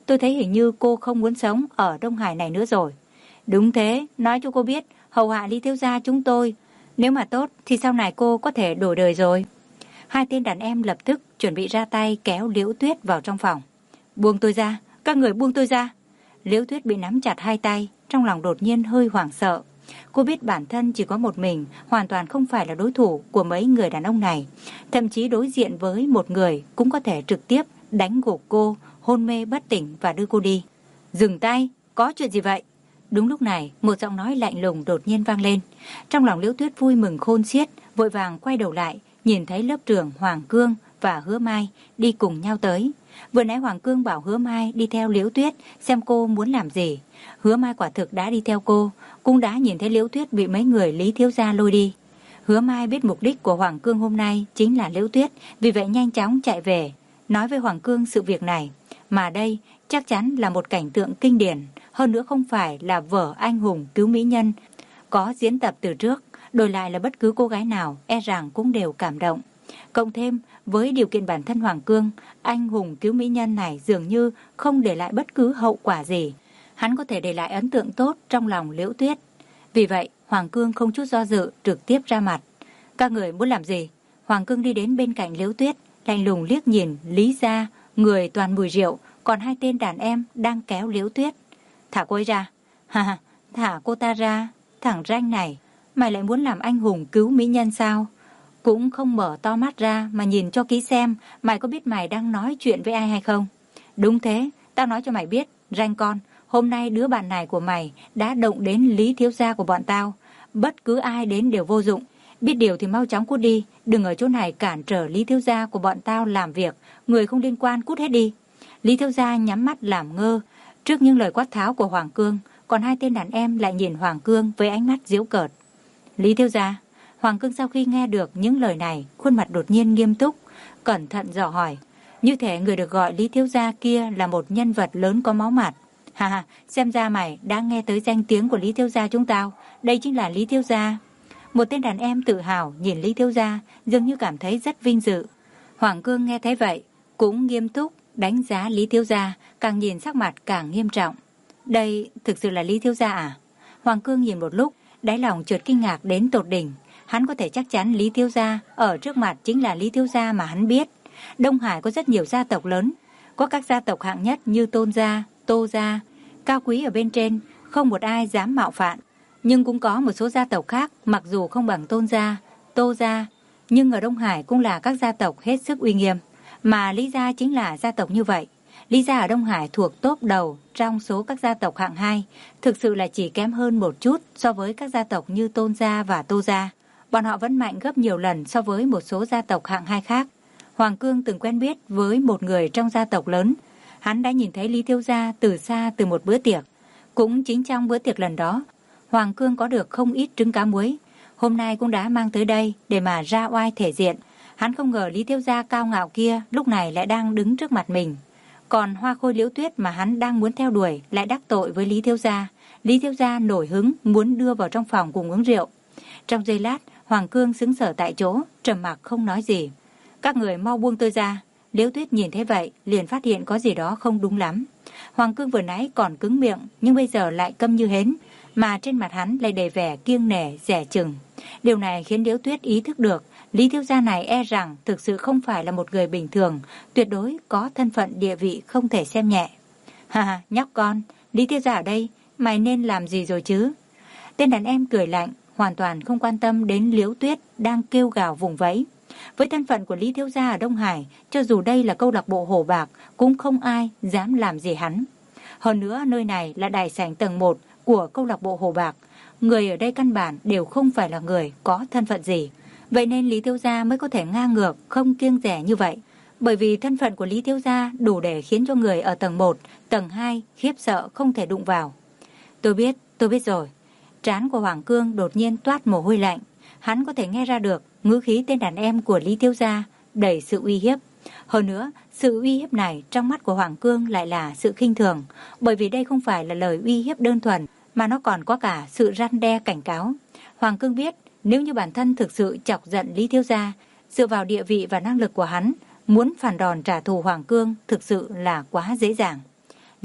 [SPEAKER 1] tôi thấy hình như cô không muốn sống ở Đông Hải này nữa rồi. Đúng thế, nói cho cô biết, hầu hạ Lý thiếu gia chúng tôi. Nếu mà tốt thì sau này cô có thể đổi đời rồi. Hai tên đàn em lập tức chuẩn bị ra tay kéo Liễu Tuyết vào trong phòng. Buông tôi ra, các người buông tôi ra. Liễu Tuyết bị nắm chặt hai tay, trong lòng đột nhiên hơi hoảng sợ. Cô biết bản thân chỉ có một mình, hoàn toàn không phải là đối thủ của mấy người đàn ông này. Thậm chí đối diện với một người cũng có thể trực tiếp đánh gục cô, hôn mê bất tỉnh và đưa cô đi. Dừng tay, có chuyện gì vậy? Đúng lúc này, một giọng nói lạnh lùng đột nhiên vang lên. Trong lòng Liễu Tuyết vui mừng khôn xiết, vội vàng quay đầu lại, nhìn thấy lớp trưởng Hoàng Cương và Hứa Mai đi cùng nhau tới. Vừa nãy Hoàng Cương bảo Hứa Mai đi theo Liễu Tuyết xem cô muốn làm gì. Hứa Mai quả thực đã đi theo cô, cũng đã nhìn thấy Liễu Tuyết bị mấy người Lý thiếu gia lôi đi. Hứa Mai biết mục đích của Hoàng Cương hôm nay chính là Liễu Tuyết, vì vậy nhanh chóng chạy về, nói với Hoàng Cương sự việc này. Mà đây chắc chắn là một cảnh tượng kinh điển, hơn nữa không phải là vở anh hùng cứu mỹ nhân có diễn tập từ trước, đổi lại là bất cứ cô gái nào e rằng cũng đều cảm động. Cộng thêm với điều kiện bản thân Hoàng Cương, anh hùng cứu mỹ nhân này dường như không để lại bất cứ hậu quả gì. Hắn có thể để lại ấn tượng tốt trong lòng Liễu Tuyết. Vì vậy, Hoàng Cương không chút do dự trực tiếp ra mặt. Các người muốn làm gì? Hoàng Cương đi đến bên cạnh Liễu Tuyết, lạnh lùng liếc nhìn Lý gia, người toàn mùi rượu, còn hai tên đàn em đang kéo Liễu Tuyết. Thả cô ấy ra. Ha ha, thả cô ta ra. Thằng ranh này, mày lại muốn làm anh hùng cứu mỹ nhân sao? Cũng không mở to mắt ra mà nhìn cho kỹ xem mày có biết mày đang nói chuyện với ai hay không. Đúng thế, tao nói cho mày biết, ranh con, hôm nay đứa bạn này của mày đã động đến Lý thiếu gia của bọn tao. Bất cứ ai đến đều vô dụng. Biết điều thì mau chóng cút đi, đừng ở chỗ này cản trở Lý thiếu gia của bọn tao làm việc. Người không liên quan cút hết đi. Lý thiếu gia nhắm mắt làm ngơ trước những lời quát tháo của Hoàng Cương, còn hai tên đàn em lại nhìn Hoàng Cương với ánh mắt giễu cợt. Lý thiếu gia. Hoàng Cương sau khi nghe được những lời này, khuôn mặt đột nhiên nghiêm túc, cẩn thận dò hỏi. Như thể người được gọi Lý thiếu gia kia là một nhân vật lớn có máu mặt. Ha ha, xem ra mày đã nghe tới danh tiếng của Lý thiếu gia chúng tao. Đây chính là Lý thiếu gia. Một tên đàn em tự hào nhìn Lý thiếu gia, dường như cảm thấy rất vinh dự. Hoàng Cương nghe thấy vậy, cũng nghiêm túc đánh giá Lý thiếu gia, càng nhìn sắc mặt càng nghiêm trọng. Đây thực sự là Lý thiếu gia à? Hoàng Cương nhìn một lúc, đáy lòng chợt kinh ngạc đến tột đỉnh. Hắn có thể chắc chắn Lý thiếu gia ở trước mặt chính là Lý thiếu gia mà hắn biết. Đông Hải có rất nhiều gia tộc lớn, có các gia tộc hạng nhất như Tôn gia, Tô gia, cao quý ở bên trên, không một ai dám mạo phạm. Nhưng cũng có một số gia tộc khác, mặc dù không bằng Tôn gia, Tô gia, nhưng ở Đông Hải cũng là các gia tộc hết sức uy nghiêm. Mà Lý gia chính là gia tộc như vậy. Lý gia ở Đông Hải thuộc top đầu trong số các gia tộc hạng hai, thực sự là chỉ kém hơn một chút so với các gia tộc như Tôn gia và Tô gia. Bọn họ vẫn mạnh gấp nhiều lần so với một số gia tộc hạng hai khác. Hoàng Cương từng quen biết với một người trong gia tộc lớn. Hắn đã nhìn thấy Lý thiếu gia từ xa từ một bữa tiệc. Cũng chính trong bữa tiệc lần đó, Hoàng Cương có được không ít trứng cá muối. Hôm nay cũng đã mang tới đây để mà ra oai thể diện. Hắn không ngờ Lý thiếu gia cao ngạo kia lúc này lại đang đứng trước mặt mình. Còn Hoa Khôi Liễu Tuyết mà hắn đang muốn theo đuổi lại đắc tội với Lý thiếu gia. Lý thiếu gia nổi hứng muốn đưa vào trong phòng cùng uống rượu. Trong giây lát, Hoàng Cương sững sờ tại chỗ, trầm mặc không nói gì. Các người mau buông tôi ra. Liễu Tuyết nhìn thấy vậy, liền phát hiện có gì đó không đúng lắm. Hoàng Cương vừa nãy còn cứng miệng, nhưng bây giờ lại câm như hến, mà trên mặt hắn lại đầy vẻ kiêng nể, dè chừng. Điều này khiến Liễu Tuyết ý thức được, Lý thiếu gia này e rằng thực sự không phải là một người bình thường, tuyệt đối có thân phận địa vị không thể xem nhẹ. Ha ha, nhóc con, Lý thiếu gia ở đây, mày nên làm gì rồi chứ? Tên đàn em cười lạnh, hoàn toàn không quan tâm đến Liễu Tuyết đang kêu gào vùng vẫy. Với thân phận của Lý thiếu gia ở Đông Hải, cho dù đây là câu lạc bộ Hổ Bạc, cũng không ai dám làm gì hắn. Hơn nữa, nơi này là đại sảnh tầng một của câu lạc bộ Hổ Bạc. Người ở đây căn bản đều không phải là người có thân phận gì. Vậy nên Lý thiếu gia mới có thể ngang ngược, không kiêng dè như vậy. Bởi vì thân phận của Lý thiếu gia đủ để khiến cho người ở tầng một, tầng hai khiếp sợ không thể đụng vào. Tôi biết, tôi biết rồi. Trán của Hoàng Cương đột nhiên toát mồ hôi lạnh. Hắn có thể nghe ra được ngữ khí tên đàn em của Lý thiếu gia đầy sự uy hiếp. Hơn nữa, sự uy hiếp này trong mắt của Hoàng Cương lại là sự khinh thường, bởi vì đây không phải là lời uy hiếp đơn thuần, mà nó còn có cả sự răn đe cảnh cáo. Hoàng Cương biết, nếu như bản thân thực sự chọc giận Lý thiếu gia, dựa vào địa vị và năng lực của hắn, muốn phản đòn trả thù Hoàng Cương thực sự là quá dễ dàng.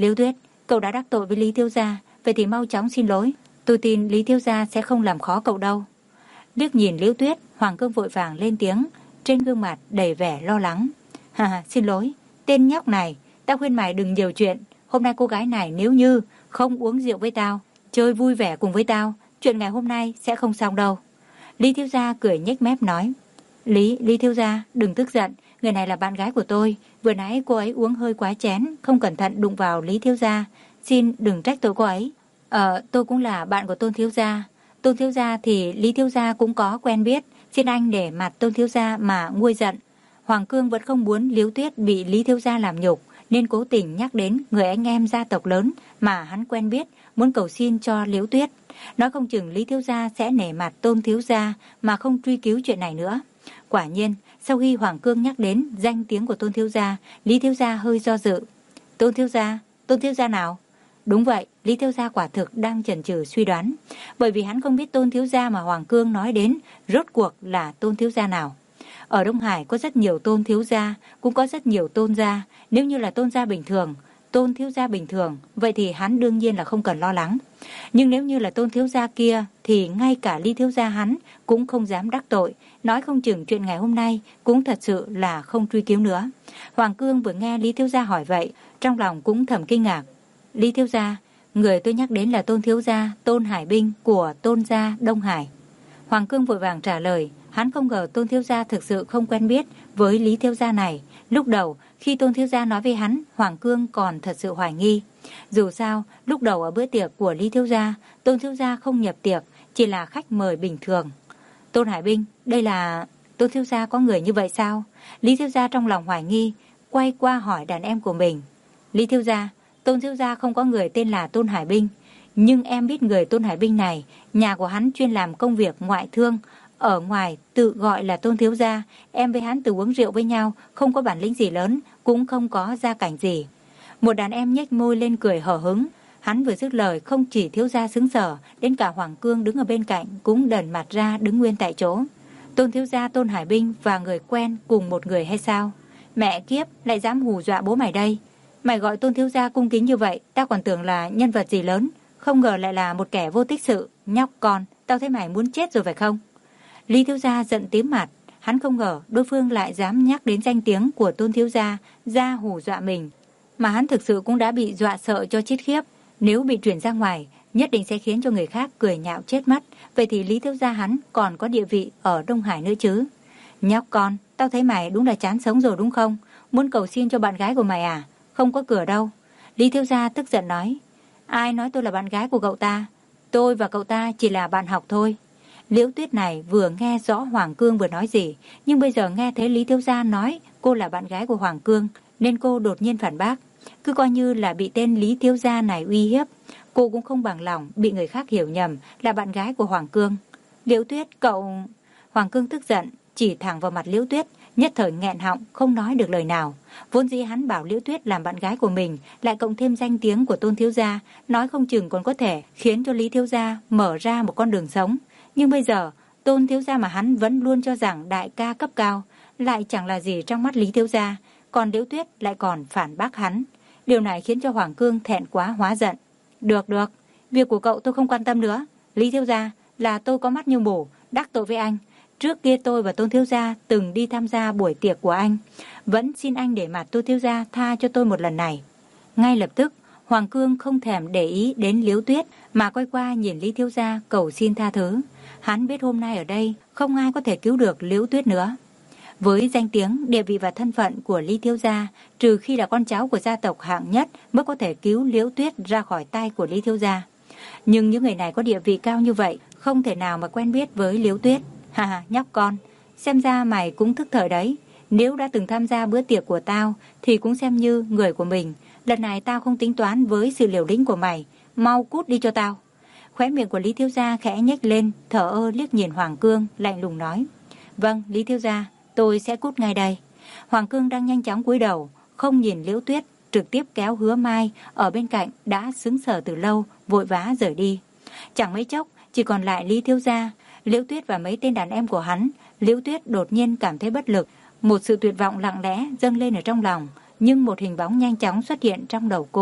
[SPEAKER 1] Liễu Tuyết, cậu đã đắc tội với Lý thiếu gia, vậy thì mau chóng xin lỗi. Tôi tin Lý thiếu gia sẽ không làm khó cậu đâu. Liếc nhìn Liễu Tuyết, Hoàng Cương vội vàng lên tiếng, trên gương mặt đầy vẻ lo lắng. Ha ha, xin lỗi, tên nhóc này, tao khuyên mày đừng nhiều chuyện. Hôm nay cô gái này nếu như không uống rượu với tao, chơi vui vẻ cùng với tao, chuyện ngày hôm nay sẽ không xong đâu. Lý thiếu gia cười nhếch mép nói. Lý, Lý thiếu gia, đừng tức giận, người này là bạn gái của tôi. Vừa nãy cô ấy uống hơi quá chén, không cẩn thận đụng vào Lý thiếu gia. Xin đừng trách tội cô ấy. Ờ, tôi cũng là bạn của Tôn thiếu gia. Tôn thiếu gia thì Lý thiếu gia cũng có quen biết. Xin anh để mặt Tôn thiếu gia mà nguôi giận. Hoàng Cương vẫn không muốn Liễu Tuyết bị Lý thiếu gia làm nhục, nên cố tình nhắc đến người anh em gia tộc lớn mà hắn quen biết, muốn cầu xin cho Liễu Tuyết. Nói không chừng Lý thiếu gia sẽ nể mặt Tôn thiếu gia mà không truy cứu chuyện này nữa. Quả nhiên, sau khi Hoàng Cương nhắc đến danh tiếng của Tôn thiếu gia, Lý thiếu gia hơi do dự. Tôn thiếu gia, Tôn thiếu gia nào? Đúng vậy, Lý thiếu gia quả thực đang chần chừ suy đoán, bởi vì hắn không biết Tôn thiếu gia mà Hoàng Cương nói đến rốt cuộc là Tôn thiếu gia nào. Ở Đông Hải có rất nhiều Tôn thiếu gia, cũng có rất nhiều Tôn gia. Nếu như là Tôn gia bình thường, Tôn thiếu gia bình thường, vậy thì hắn đương nhiên là không cần lo lắng. Nhưng nếu như là Tôn thiếu gia kia, thì ngay cả Lý thiếu gia hắn cũng không dám đắc tội. Nói không chừng chuyện ngày hôm nay cũng thật sự là không truy cứu nữa. Hoàng Cương vừa nghe Lý thiếu gia hỏi vậy, trong lòng cũng thầm kinh ngạc. Lý thiếu gia, người tôi nhắc đến là Tôn thiếu gia, Tôn Hải Binh của Tôn gia Đông Hải. Hoàng Cương vội vàng trả lời. Hắn không ngờ Tôn thiếu gia thực sự không quen biết với Lý thiếu gia này. Lúc đầu, khi Tôn thiếu gia nói với hắn, Hoàng Cương còn thật sự hoài nghi. Dù sao, lúc đầu ở bữa tiệc của Lý thiếu gia, Tôn thiếu gia không nhập tiệc, chỉ là khách mời bình thường. Tôn Hải Binh, đây là... Tôn thiếu gia có người như vậy sao? Lý thiếu gia trong lòng hoài nghi, quay qua hỏi đàn em của mình. Lý thiếu gia, Tôn thiếu gia không có người tên là Tôn Hải Binh. Nhưng em biết người Tôn Hải Binh này, nhà của hắn chuyên làm công việc ngoại thương. Ở ngoài tự gọi là Tôn thiếu gia, em với hắn từ uống rượu với nhau, không có bản lĩnh gì lớn, cũng không có gia cảnh gì. Một đàn em nhếch môi lên cười hở hứng. Hắn vừa dứt lời, không chỉ thiếu gia sững sờ, đến cả Hoàng Cương đứng ở bên cạnh cũng đần mặt ra đứng nguyên tại chỗ. Tôn thiếu gia Tôn Hải Binh và người quen cùng một người hay sao? Mẹ kiếp, lại dám hù dọa bố mày đây. Mày gọi Tôn thiếu gia cung kính như vậy, tao còn tưởng là nhân vật gì lớn, không ngờ lại là một kẻ vô tích sự. Nhóc con, tao thấy mày muốn chết rồi phải không? Lý thiếu gia giận tím mặt, hắn không ngờ đối phương lại dám nhắc đến danh tiếng của Tôn thiếu gia ra hù dọa mình, mà hắn thực sự cũng đã bị dọa sợ cho chết khiếp. Nếu bị truyền ra ngoài, nhất định sẽ khiến cho người khác cười nhạo chết mất. Vậy thì Lý thiếu gia hắn còn có địa vị ở Đông Hải nữa chứ? Nhóc con, tao thấy mày đúng là chán sống rồi đúng không? Muốn cầu xin cho bạn gái của mày à? Không có cửa đâu. Lý thiếu gia tức giận nói. Ai nói tôi là bạn gái của cậu ta? Tôi và cậu ta chỉ là bạn học thôi. Liễu Tuyết này vừa nghe rõ Hoàng Cương vừa nói gì, nhưng bây giờ nghe thấy Lý thiếu gia nói cô là bạn gái của Hoàng Cương, nên cô đột nhiên phản bác. Cứ coi như là bị tên Lý thiếu gia này uy hiếp, cô cũng không bằng lòng bị người khác hiểu nhầm là bạn gái của Hoàng Cương. Liễu Tuyết, cậu... Hoàng Cương tức giận, chỉ thẳng vào mặt Liễu Tuyết, nhất thời nghẹn họng không nói được lời nào. Vốn dĩ hắn bảo Liễu Tuyết làm bạn gái của mình, lại cộng thêm danh tiếng của Tôn thiếu gia, nói không chừng còn có thể khiến cho Lý thiếu gia mở ra một con đường sống. Nhưng bây giờ, Tôn thiếu gia mà hắn vẫn luôn cho rằng đại ca cấp cao, lại chẳng là gì trong mắt Lý thiếu gia, còn Liễu Tuyết lại còn phản bác hắn. Điều này khiến cho Hoàng Cương thẹn quá hóa giận. Được được, việc của cậu tôi không quan tâm nữa. Lý thiếu gia, là tôi có mắt như mù, đắc tội với anh. Trước kia tôi và Tôn thiếu gia từng đi tham gia buổi tiệc của anh, vẫn xin anh để mặt Tôn thiếu gia tha cho tôi một lần này. Ngay lập tức, Hoàng Cương không thèm để ý đến Liễu Tuyết, mà quay qua nhìn Lý thiếu gia cầu xin tha thứ. Hắn biết hôm nay ở đây không ai có thể cứu được Liễu Tuyết nữa. Với danh tiếng, địa vị và thân phận của Lý thiếu gia, trừ khi là con cháu của gia tộc hạng nhất mới có thể cứu Liễu Tuyết ra khỏi tay của Lý thiếu gia. Nhưng những người này có địa vị cao như vậy, không thể nào mà quen biết với Liễu Tuyết. Ha ha, nhóc con, xem ra mày cũng thức thời đấy. Nếu đã từng tham gia bữa tiệc của tao thì cũng xem như người của mình. Lần này tao không tính toán với sự liều lĩnh của mày, mau cút đi cho tao. Khóe miệng của Lý thiếu gia khẽ nhếch lên, thở ơ liếc nhìn Hoàng Cương, lạnh lùng nói. Vâng, Lý thiếu gia, tôi sẽ cút ngay đây. Hoàng Cương đang nhanh chóng cúi đầu, không nhìn Liễu Tuyết, trực tiếp kéo Hứa Mai ở bên cạnh đã sững sờ từ lâu, vội vã rời đi. Chẳng mấy chốc, chỉ còn lại Lý thiếu gia, Liễu Tuyết và mấy tên đàn em của hắn. Liễu Tuyết đột nhiên cảm thấy bất lực, một sự tuyệt vọng lặng lẽ dâng lên ở trong lòng, nhưng một hình bóng nhanh chóng xuất hiện trong đầu cô.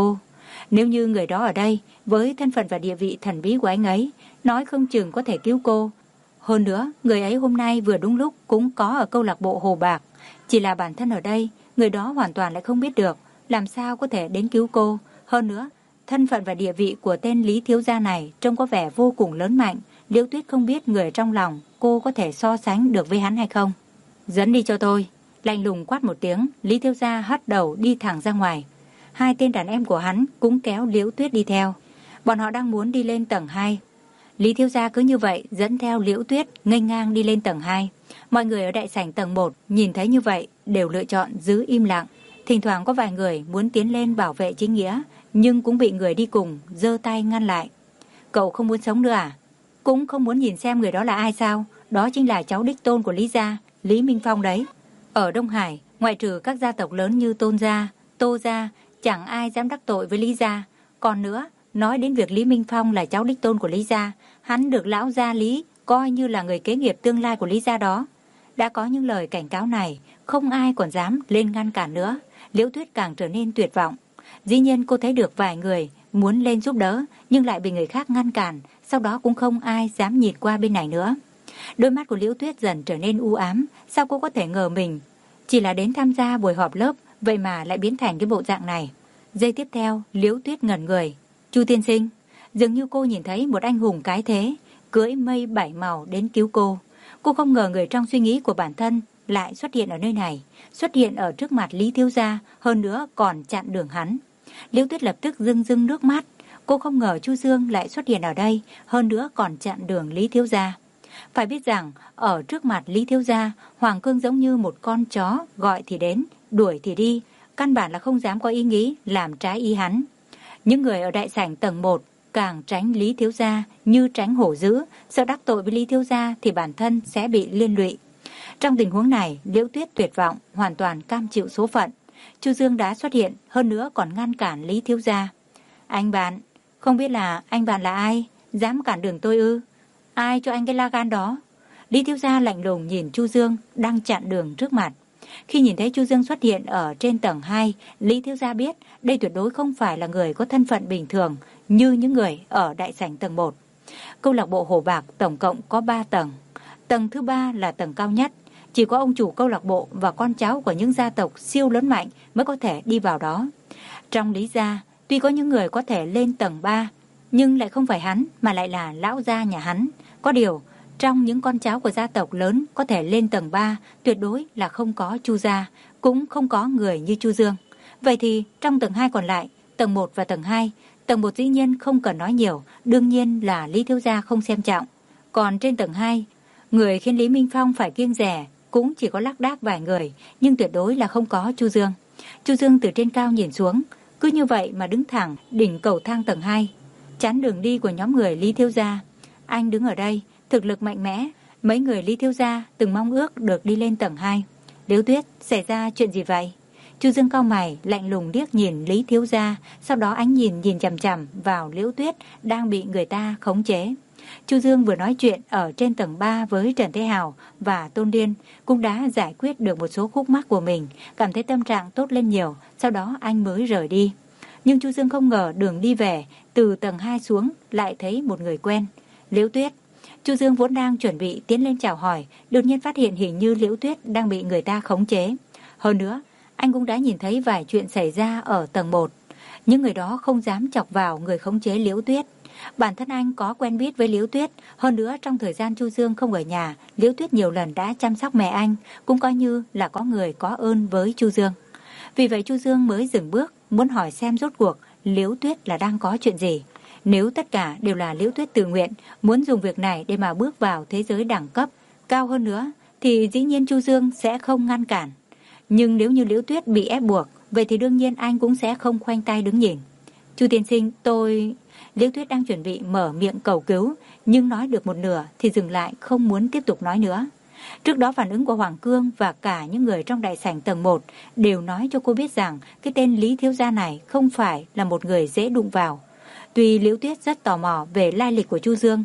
[SPEAKER 1] Nếu như người đó ở đây, với thân phận và địa vị thần bí của anh ấy, nói không chừng có thể cứu cô. Hơn nữa, người ấy hôm nay vừa đúng lúc cũng có ở câu lạc bộ Hồ Bạc. Chỉ là bản thân ở đây, người đó hoàn toàn lại không biết được, làm sao có thể đến cứu cô. Hơn nữa, thân phận và địa vị của tên Lý thiếu gia này trông có vẻ vô cùng lớn mạnh. Liễu Tuyết không biết người trong lòng cô có thể so sánh được với hắn hay không. Dẫn đi cho tôi. Lạnh lùng quát một tiếng, Lý thiếu gia hất đầu đi thẳng ra ngoài. Hai tên đàn em của hắn cũng kéo Liễu Tuyết đi theo. Bọn họ đang muốn đi lên tầng hai. Lý thiếu gia cứ như vậy dẫn theo Liễu Tuyết nghênh ngang đi lên tầng hai. Mọi người ở đại sảnh tầng một nhìn thấy như vậy đều lựa chọn giữ im lặng. Thỉnh thoảng có vài người muốn tiến lên bảo vệ chính nghĩa, nhưng cũng bị người đi cùng giơ tay ngăn lại. Cậu không muốn sống nữa à? Cũng không muốn nhìn xem người đó là ai sao? Đó chính là cháu đích tôn của Lý gia, Lý Minh Phong đấy. Ở Đông Hải, ngoại trừ các gia tộc lớn như Tôn gia, Tô gia, chẳng ai dám đắc tội với Lý gia. Còn nữa, nói đến việc Lý Minh Phong là cháu đích tôn của Lý gia, hắn được lão gia Lý coi như là người kế nghiệp tương lai của Lý gia đó. Đã có những lời cảnh cáo này, không ai còn dám lên ngăn cản nữa. Liễu Tuyết càng trở nên tuyệt vọng. Dĩ nhiên cô thấy được vài người muốn lên giúp đỡ, nhưng lại bị người khác ngăn cản, sau đó cũng không ai dám nhìn qua bên này nữa. Đôi mắt của Liễu Tuyết dần trở nên u ám. Sao cô có thể ngờ mình chỉ là đến tham gia buổi họp lớp, vậy mà lại biến thành cái bộ dạng này? Giây tiếp theo, Liễu Tuyết ngẩn người. Chu tiên sinh, dường như cô nhìn thấy một anh hùng cái thế, cưỡi mây bảy màu đến cứu cô. Cô không ngờ người trong suy nghĩ của bản thân lại xuất hiện ở nơi này, xuất hiện ở trước mặt Lý thiếu gia, hơn nữa còn chặn đường hắn. Liễu Tuyết lập tức rưng rưng nước mắt. Cô không ngờ Chu Dương lại xuất hiện ở đây, hơn nữa còn chặn đường Lý thiếu gia. Phải biết rằng, ở trước mặt Lý thiếu gia, Hoàng Cương giống như một con chó, gọi thì đến, đuổi thì đi, căn bản là không dám có ý nghĩ làm trái ý hắn. Những người ở đại sảnh tầng một càng tránh Lý thiếu gia như tránh hổ dữ, sợ đắc tội với Lý thiếu gia thì bản thân sẽ bị liên lụy. Trong tình huống này, Liễu Tuyết tuyệt vọng, hoàn toàn cam chịu số phận. Chu Dương đã xuất hiện, hơn nữa còn ngăn cản Lý thiếu gia. Anh bạn, không biết là anh bạn là ai, dám cản đường tôi ư? Ai cho anh cái la gan đó? Lý thiếu gia lạnh lùng nhìn Chu Dương đang chặn đường trước mặt. Khi nhìn thấy Chu Dương xuất hiện ở trên tầng hai, Lý thiếu gia biết đây tuyệt đối không phải là người có thân phận bình thường như những người ở đại sảnh tầng một. Câu lạc bộ Hồ Bạc tổng cộng có ba tầng. Tầng thứ ba là tầng cao nhất. Chỉ có ông chủ câu lạc bộ và con cháu của những gia tộc siêu lớn mạnh mới có thể đi vào đó. Trong Lý gia, tuy có những người có thể lên tầng ba, nhưng lại không phải hắn mà lại là lão gia nhà hắn. Có điều, trong những con cháu của gia tộc lớn có thể lên tầng ba, tuyệt đối là không có Chu gia, cũng không có người như Chu Dương. Vậy thì trong tầng hai còn lại, tầng một và tầng hai, tầng một dĩ nhiên không cần nói nhiều, đương nhiên là Lý thiếu gia không xem trọng. Còn trên tầng hai, người khiến Lý Minh Phong phải kiêng dè cũng chỉ có lác đác vài người, nhưng tuyệt đối là không có Chu Dương. Chu Dương từ trên cao nhìn xuống, cứ như vậy mà đứng thẳng đỉnh cầu thang tầng hai, chắn đường đi của nhóm người Lý thiếu gia. Anh đứng ở đây, thực lực mạnh mẽ, mấy người Lý thiếu gia từng mong ước được đi lên tầng hai. Liễu Tuyết, xảy ra chuyện gì vậy? Chu Dương cau mày, lạnh lùng liếc nhìn Lý thiếu gia, sau đó ánh nhìn nhìn chằm chằm vào Liễu Tuyết đang bị người ta khống chế. Chu Dương vừa nói chuyện ở trên tầng ba với Trần Thế Hào và Tôn Điên, cũng đã giải quyết được một số khúc mắc của mình, cảm thấy tâm trạng tốt lên nhiều, sau đó anh mới rời đi. Nhưng Chu Dương không ngờ đường đi về, từ tầng hai xuống lại thấy một người quen, Liễu Tuyết. Chu Dương vốn đang chuẩn bị tiến lên chào hỏi, đột nhiên phát hiện hình như Liễu Tuyết đang bị người ta khống chế. Hơn nữa, anh cũng đã nhìn thấy vài chuyện xảy ra ở tầng một. Những người đó không dám chọc vào người khống chế Liễu Tuyết. Bản thân anh có quen biết với Liễu Tuyết, hơn nữa trong thời gian Chu Dương không ở nhà, Liễu Tuyết nhiều lần đã chăm sóc mẹ anh, cũng coi như là có người có ơn với Chu Dương. Vì vậy Chu Dương mới dừng bước, muốn hỏi xem rốt cuộc Liễu Tuyết là đang có chuyện gì. Nếu tất cả đều là Liễu Tuyết tự nguyện, muốn dùng việc này để mà bước vào thế giới đẳng cấp cao hơn nữa, thì dĩ nhiên Chu Dương sẽ không ngăn cản. Nhưng nếu như Liễu Tuyết bị ép buộc, vậy thì đương nhiên anh cũng sẽ không khoanh tay đứng nhìn. Chu tiên sinh, tôi... Liễu Tuyết đang chuẩn bị mở miệng cầu cứu, nhưng nói được một nửa thì dừng lại, không muốn tiếp tục nói nữa. Trước đó phản ứng của Hoàng Cương và cả những người trong đại sảnh tầng một đều nói cho cô biết rằng cái tên Lý thiếu gia này không phải là một người dễ đụng vào. Tuy Liễu Tuyết rất tò mò về lai lịch của Chu Dương,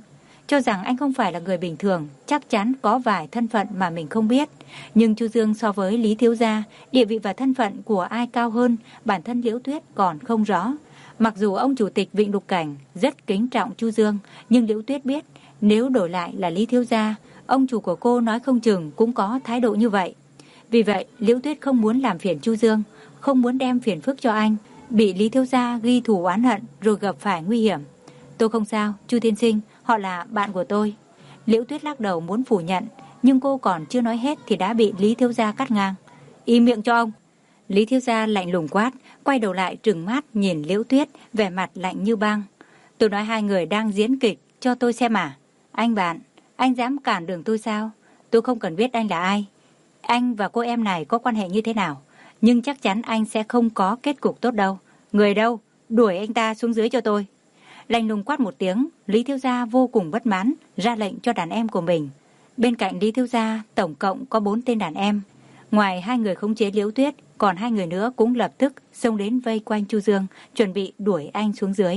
[SPEAKER 1] cho rằng anh không phải là người bình thường, chắc chắn có vài thân phận mà mình không biết. Nhưng Chu Dương so với Lý thiếu gia, địa vị và thân phận của ai cao hơn, bản thân Liễu Tuyết còn không rõ. Mặc dù ông chủ tịch Vịnh Lục Cảnh rất kính trọng Chu Dương, nhưng Liễu Tuyết biết nếu đổi lại là Lý thiếu gia, ông chủ của cô nói không chừng cũng có thái độ như vậy. Vì vậy, Liễu Tuyết không muốn làm phiền Chu Dương, không muốn đem phiền phức cho anh, bị Lý thiếu gia ghi thù oán hận rồi gặp phải nguy hiểm. Tôi không sao, Chu tiên sinh, họ là bạn của tôi. Liễu Tuyết lắc đầu muốn phủ nhận, nhưng cô còn chưa nói hết thì đã bị Lý thiếu gia cắt ngang. Im miệng cho ông. Lý thiếu gia lạnh lùng quát, quay đầu lại trừng mắt nhìn Liễu Tuyết, vẻ mặt lạnh như băng. Tôi nói hai người đang diễn kịch cho tôi xem à? Anh bạn, anh dám cản đường tôi sao? Tôi không cần biết anh là ai, anh và cô em này có quan hệ như thế nào, nhưng chắc chắn anh sẽ không có kết cục tốt đâu. Người đâu? Đuổi anh ta xuống dưới cho tôi. Lạnh lùng quát một tiếng, Lý thiếu gia vô cùng bất mãn, ra lệnh cho đàn em của mình. Bên cạnh Lý thiếu gia tổng cộng có bốn tên đàn em. Ngoài hai người khống chế Liễu Tuyết, còn hai người nữa cũng lập tức xông đến vây quanh Chu Dương, chuẩn bị đuổi anh xuống dưới.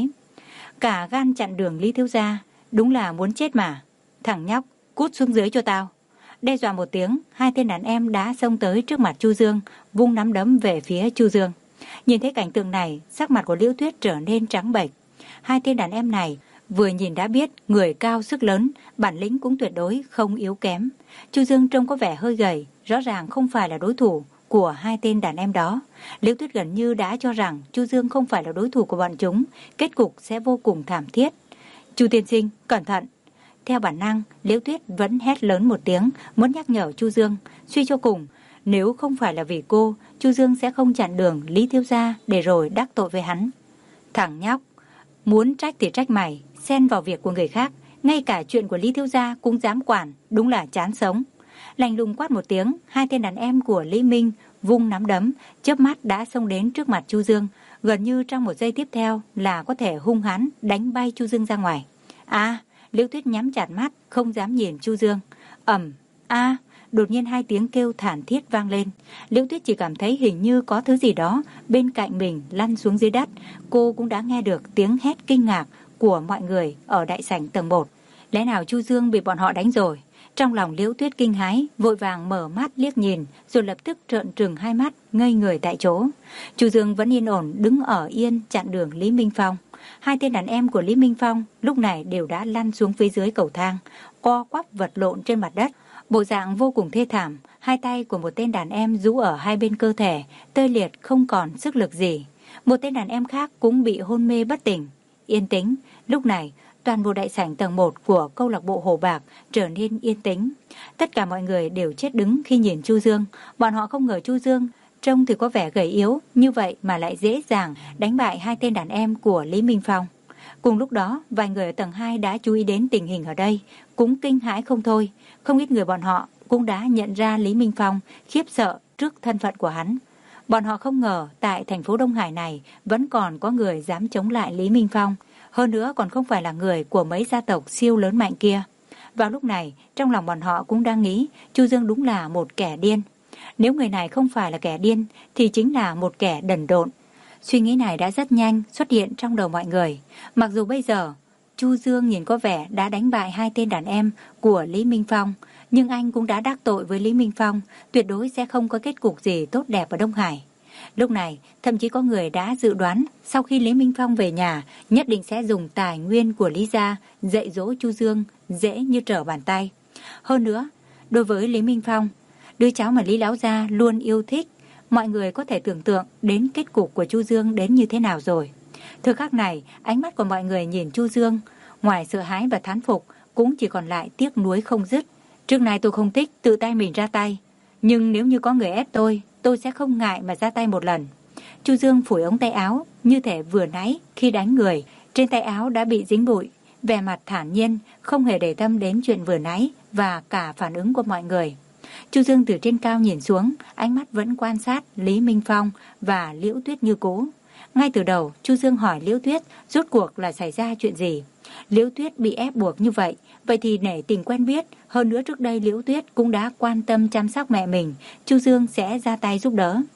[SPEAKER 1] Cả gan chặn đường Lý thiếu gia, đúng là muốn chết mà. Thằng nhóc, cút xuống dưới cho tao. Đe dọa một tiếng, hai tên đàn em đã xông tới trước mặt Chu Dương, vung nắm đấm về phía Chu Dương. Nhìn thấy cảnh tượng này, sắc mặt của Liễu Tuyết trở nên trắng bệch. Hai tên đàn em này vừa nhìn đã biết người cao sức lớn, bản lĩnh cũng tuyệt đối không yếu kém. Chu Dương trông có vẻ hơi gầy, rõ ràng không phải là đối thủ của hai tên đàn em đó. Liễu Tuyết gần như đã cho rằng Chu Dương không phải là đối thủ của bọn chúng, kết cục sẽ vô cùng thảm thiết. Chu tiên sinh, cẩn thận. Theo bản năng, Liễu Tuyết vẫn hét lớn một tiếng, muốn nhắc nhở Chu Dương. Suy cho cùng, nếu không phải là vì cô, Chu Dương sẽ không chặn đường Lý thiếu gia để rồi đắc tội với hắn. Thằng nhóc, muốn trách thì trách mày, xen vào việc của người khác, ngay cả chuyện của Lý thiếu gia cũng dám quản, đúng là chán sống. Lạnh lùng quát một tiếng, hai tên đàn em của Lý Minh vung nắm đấm, chớp mắt đã xông đến trước mặt Chu Dương, gần như trong một giây tiếp theo là có thể hung hãn đánh bay Chu Dương ra ngoài. À, Liễu Tuyết nhắm chặt mắt, không dám nhìn Chu Dương. Ầm, a, đột nhiên hai tiếng kêu thảm thiết vang lên. Liễu Tuyết chỉ cảm thấy hình như có thứ gì đó bên cạnh mình lăn xuống dưới đất. Cô cũng đã nghe được tiếng hét kinh ngạc của mọi người ở đại sảnh tầng một. Lẽ nào Chu Dương bị bọn họ đánh rồi? Trong lòng Liễu Tuyết kinh hãi, vội vàng mở mắt liếc nhìn, rồi lập tức trợn trừng hai mắt, ngây người tại chỗ. Chu Dương vẫn yên ổn đứng ở yên chặn đường Lý Minh Phong. Hai tên đàn em của Lý Minh Phong lúc này đều đã lăn xuống phía dưới cầu thang, co quắp vật lộn trên mặt đất, bộ dạng vô cùng thê thảm. Hai tay của một tên đàn em rũ ở hai bên cơ thể, tê liệt không còn sức lực gì. Một tên đàn em khác cũng bị hôn mê bất tỉnh. Yên tĩnh, lúc này toàn bộ đại sảnh tầng một của câu lạc bộ Hồ Bạc trở nên yên tĩnh. Tất cả mọi người đều chết đứng khi nhìn Chu Dương. Bọn họ không ngờ Chu Dương trông thì có vẻ gầy yếu, như vậy mà lại dễ dàng đánh bại hai tên đàn em của Lý Minh Phong. Cùng lúc đó, vài người ở tầng hai đã chú ý đến tình hình ở đây, cũng kinh hãi không thôi. Không ít người bọn họ cũng đã nhận ra Lý Minh Phong, khiếp sợ trước thân phận của hắn. Bọn họ không ngờ tại thành phố Đông Hải này vẫn còn có người dám chống lại Lý Minh Phong. Hơn nữa còn không phải là người của mấy gia tộc siêu lớn mạnh kia. Vào lúc này, trong lòng bọn họ cũng đang nghĩ Chu Dương đúng là một kẻ điên. Nếu người này không phải là kẻ điên thì chính là một kẻ đần độn. Suy nghĩ này đã rất nhanh xuất hiện trong đầu mọi người. Mặc dù bây giờ Chu Dương nhìn có vẻ đã đánh bại hai tên đàn em của Lý Minh Phong, nhưng anh cũng đã đắc tội với Lý Minh Phong, tuyệt đối sẽ không có kết cục gì tốt đẹp ở Đông Hải. Lúc này, thậm chí có người đã dự đoán sau khi Lý Minh Phong về nhà, nhất định sẽ dùng tài nguyên của Lý gia dạy dỗ Chu Dương dễ như trở bàn tay. Hơn nữa, đối với Lý Minh Phong, đứa cháu mà Lý lão gia luôn yêu thích, mọi người có thể tưởng tượng đến kết cục của Chu Dương đến như thế nào rồi. Thời khắc này, ánh mắt của mọi người nhìn Chu Dương, ngoài sợ hãi và thán phục, cũng chỉ còn lại tiếc nuối không dứt. Trước này tôi không thích tự tay mình ra tay, nhưng nếu như có người ép tôi, tôi sẽ không ngại mà ra tay một lần. Chu Dương phủi ống tay áo, như thể vừa nãy khi đánh người, trên tay áo đã bị dính bụi, vẻ mặt thản nhiên, không hề để tâm đến chuyện vừa nãy và cả phản ứng của mọi người. Chu Dương từ trên cao nhìn xuống, ánh mắt vẫn quan sát Lý Minh Phong và Liễu Tuyết như cũ. Ngay từ đầu, Chu Dương hỏi Liễu Tuyết rốt cuộc là xảy ra chuyện gì. Liễu Tuyết bị ép buộc như vậy, vậy thì nể tình quen biết, hơn nữa trước đây Liễu Tuyết cũng đã quan tâm chăm sóc mẹ mình, Chu Dương sẽ ra tay giúp đỡ.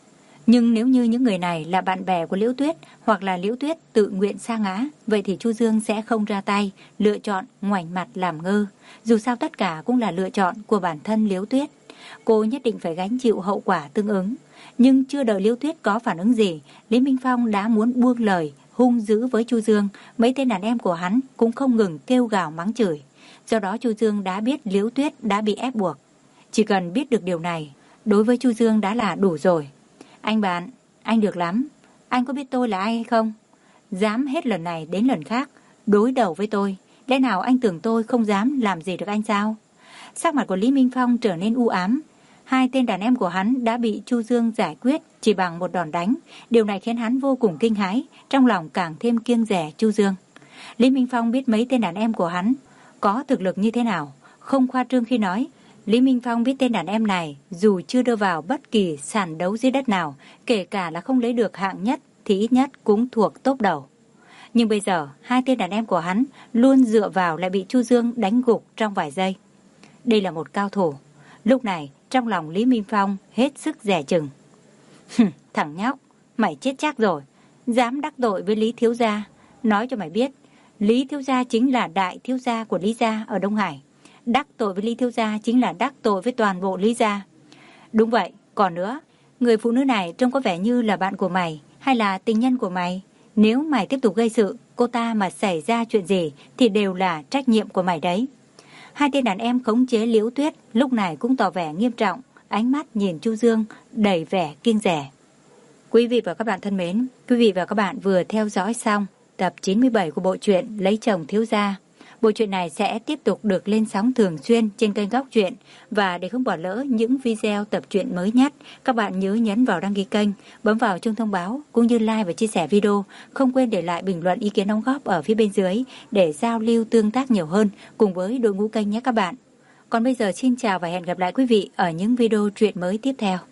[SPEAKER 1] Nhưng nếu như những người này là bạn bè của Liễu Tuyết hoặc là Liễu Tuyết tự nguyện sa ngã, vậy thì Chu Dương sẽ không ra tay, lựa chọn ngoảnh mặt làm ngơ. Dù sao tất cả cũng là lựa chọn của bản thân Liễu Tuyết. Cô nhất định phải gánh chịu hậu quả tương ứng. Nhưng chưa đợi Liễu Tuyết có phản ứng gì, Lý Minh Phong đã muốn buông lời, hung dữ với Chu Dương. Mấy tên đàn em của hắn cũng không ngừng kêu gào mắng chửi. Do đó Chu Dương đã biết Liễu Tuyết đã bị ép buộc. Chỉ cần biết được điều này, đối với Chu Dương đã là đủ rồi. Anh bạn, anh được lắm. Anh có biết tôi là ai hay không? Dám hết lần này đến lần khác đối đầu với tôi. Lẽ nào anh tưởng tôi không dám làm gì được anh sao? Sắc mặt của Lý Minh Phong trở nên u ám. Hai tên đàn em của hắn đã bị Chu Dương giải quyết chỉ bằng một đòn đánh. Điều này khiến hắn vô cùng kinh hãi, trong lòng càng thêm kiêng dè Chu Dương. Lý Minh Phong biết mấy tên đàn em của hắn có thực lực như thế nào, không khoa trương khi nói. Lý Minh Phong biết tên đàn em này dù chưa đưa vào bất kỳ sàn đấu dưới đất nào, kể cả là không lấy được hạng nhất thì ít nhất cũng thuộc top đầu. Nhưng bây giờ hai tên đàn em của hắn luôn dựa vào lại bị Chu Dương đánh gục trong vài giây. Đây là một cao thủ. Lúc này trong lòng Lý Minh Phong hết sức dè chừng. Thằng nhóc, mày chết chắc rồi. Dám đắc tội với Lý thiếu gia. Nói cho mày biết, Lý thiếu gia chính là đại thiếu gia của Lý gia ở Đông Hải. Đắc tội với Lý thiếu gia chính là đắc tội với toàn bộ Lý gia. Đúng vậy, còn nữa, người phụ nữ này trông có vẻ như là bạn của mày hay là tình nhân của mày. Nếu mày tiếp tục gây sự, cô ta mà xảy ra chuyện gì thì đều là trách nhiệm của mày đấy. Hai tên đàn em khống chế Liễu Tuyết lúc này cũng tỏ vẻ nghiêm trọng, ánh mắt nhìn Chu Dương đầy vẻ kiêng dè. Quý vị và các bạn thân mến, quý vị và các bạn vừa theo dõi xong tập chín mươi bảy của bộ truyện Lấy chồng thiếu gia. Bộ truyện này sẽ tiếp tục được lên sóng thường xuyên trên kênh Góc Truyện, và để không bỏ lỡ những video tập truyện mới nhất, các bạn nhớ nhấn vào đăng ký kênh, bấm vào chuông thông báo cũng như like và chia sẻ video. Không quên để lại bình luận ý kiến đóng góp ở phía bên dưới để giao lưu tương tác nhiều hơn cùng với đội ngũ kênh nhé các bạn. Còn bây giờ xin chào và hẹn gặp lại quý vị ở những video truyện mới tiếp theo.